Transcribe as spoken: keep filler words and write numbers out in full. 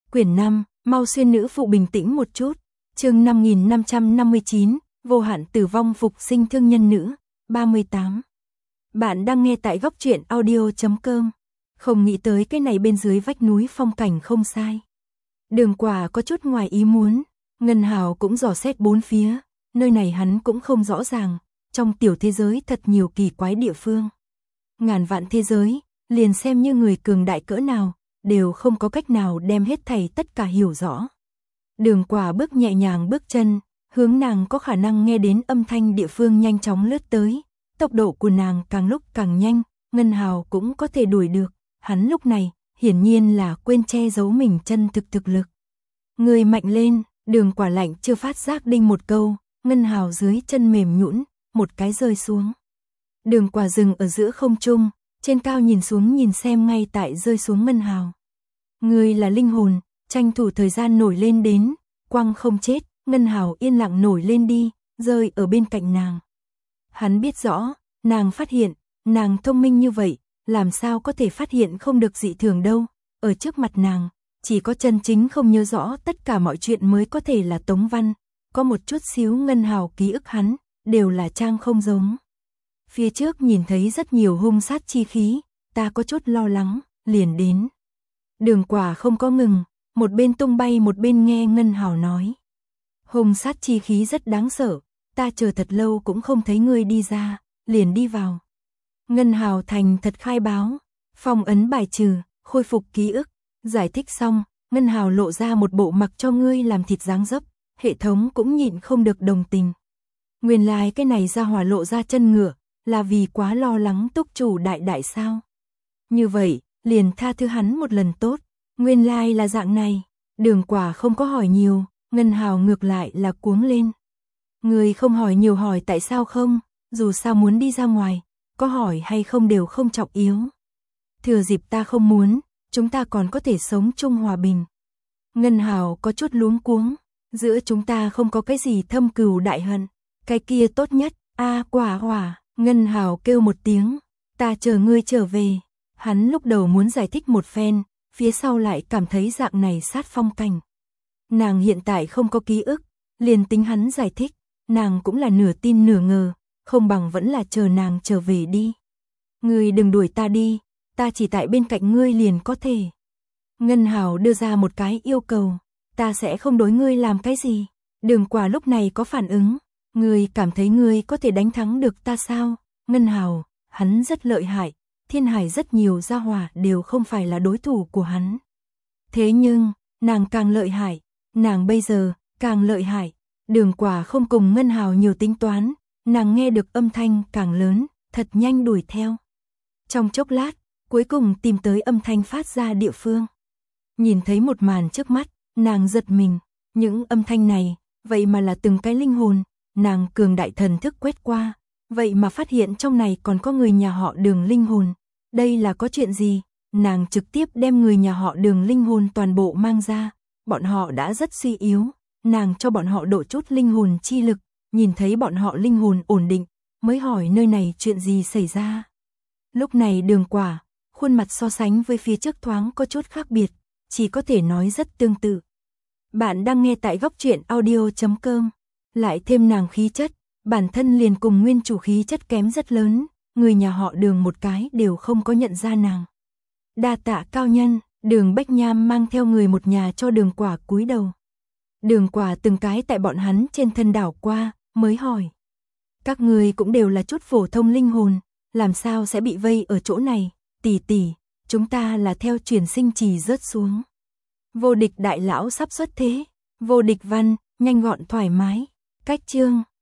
Quyển năm, mau xuyên nữ phụ bình tĩnh một chút. Chương năm nghìn năm trăm năm mươi chín, vô hạn tử vong phục sinh thương nhân nữ, ba mươi tám. Bạn đang nghe tại góc truyện audio chấm com. Không nghĩ tới cái này bên dưới vách núi phong cảnh không sai. Đường Quả có chút ngoài ý muốn, Ngân Hào cũng dò xét bốn phía, nơi này hắn cũng không rõ ràng, trong tiểu thế giới thật nhiều kỳ quái địa phương. Ngàn vạn thế giới, liền xem như người cường đại cỡ nào, đều không có cách nào đem hết thảy tất cả hiểu rõ. Đường Quả bước nhẹ nhàng bước chân, hướng nàng có khả năng nghe đến âm thanh địa phương nhanh chóng lướt tới, tốc độ của nàng càng lúc càng nhanh, Ngân Hào cũng có thể đuổi được, hắn lúc này, hiển nhiên là quên che giấu mình chân thực thực lực. Người mạnh lên, Đường Quả lạnh chưa phát giác đinh một câu, Ngân Hào dưới chân mềm nhũn, một cái rơi xuống. Đường Quả dừng ở giữa không trung, trên cao nhìn xuống nhìn xem ngay tại rơi xuống Ngân Hào. Người là linh hồn, tranh thủ thời gian nổi lên đến, quăng không chết, Ngân Hào yên lặng nổi lên đi, rơi ở bên cạnh nàng. Hắn biết rõ, nàng phát hiện, nàng thông minh như vậy, làm sao có thể phát hiện không được dị thường đâu, ở trước mặt nàng, chỉ có chân chính không nhớ rõ tất cả mọi chuyện mới có thể là Tống Văn, có một chút xíu Ngân Hào ký ức hắn, đều là trang không giống. Phía trước nhìn thấy rất nhiều hung sát chi khí, ta có chút lo lắng, liền đến. Đường Quả không có ngừng, một bên tung bay một bên nghe Ngân Hào nói. Hung sát chi khí rất đáng sợ, ta chờ thật lâu cũng không thấy ngươi đi ra, liền đi vào. Ngân Hào thành thật khai báo, phong ấn bài trừ, khôi phục ký ức, giải thích xong, Ngân Hào lộ ra một bộ mặc cho ngươi làm thịt dáng dấp, hệ thống cũng nhịn không được đồng tình. Nguyên lai cái này ra hỏa lộ ra chân ngựa, là vì quá lo lắng túc chủ đại đại sao. Như vậy, liền tha thứ hắn một lần tốt, nguyên lai là dạng này, Đường Quả không có hỏi nhiều, Ngân Hào ngược lại là cuống lên. Người không hỏi nhiều hỏi tại sao không, dù sao muốn đi ra ngoài, có hỏi hay không đều không trọng yếu. Thừa dịp ta không muốn, chúng ta còn có thể sống chung hòa bình. Ngân Hào có chút luống cuống, giữa chúng ta không có cái gì thâm cừu đại hận, cái kia tốt nhất, a Quả Hỏa, Ngân Hào kêu một tiếng, ta chờ ngươi trở về. Hắn lúc đầu muốn giải thích một phen, phía sau lại cảm thấy dạng này sát phong cảnh. Nàng hiện tại không có ký ức, liền tính hắn giải thích, nàng cũng là nửa tin nửa ngờ, không bằng vẫn là chờ nàng trở về đi. Ngươi đừng đuổi ta đi, ta chỉ tại bên cạnh ngươi liền có thể. Ngân Hào đưa ra một cái yêu cầu, ta sẽ không đối ngươi làm cái gì. Đường Quả lúc này có phản ứng, ngươi cảm thấy ngươi có thể đánh thắng được ta sao? Ngân Hào, hắn rất lợi hại, thiên hải rất nhiều gia hỏa đều không phải là đối thủ của hắn. Thế nhưng, nàng càng lợi hại, nàng bây giờ càng lợi hại. Đường Quả không cùng Ngân Hào nhiều tính toán, nàng nghe được âm thanh càng lớn, thật nhanh đuổi theo. Trong chốc lát, cuối cùng tìm tới âm thanh phát ra địa phương. Nhìn thấy một màn trước mắt, nàng giật mình, những âm thanh này, vậy mà là từng cái linh hồn, nàng cường đại thần thức quét qua, vậy mà phát hiện trong này còn có người nhà họ Đường linh hồn. Đây là có chuyện gì? Nàng trực tiếp đem người nhà họ Đường linh hồn toàn bộ mang ra, bọn họ đã rất suy yếu, nàng cho bọn họ đổ chút linh hồn chi lực, nhìn thấy bọn họ linh hồn ổn định, mới hỏi nơi này chuyện gì xảy ra. Lúc này Đường Quả, khuôn mặt so sánh với phía trước thoáng có chút khác biệt, chỉ có thể nói rất tương tự. Bạn đang nghe tại góc truyện audio chấm com, lại thêm nàng khí chất, bản thân liền cùng nguyên chủ khí chất kém rất lớn, người nhà họ Đường một cái đều không có nhận ra nàng. Đa tạ cao nhân, Đường Bách Nham mang theo người một nhà cho Đường Quả cúi đầu. Đường Quả từng cái tại bọn hắn trên thân đảo qua, mới hỏi. Các người cũng đều là chút phổ thông linh hồn, làm sao sẽ bị vây ở chỗ này, tỷ tỷ, chúng ta là theo truyền sinh trì rớt xuống. Vô địch đại lão sắp xuất thế, vô địch văn, nhanh gọn thoải mái, cách chương.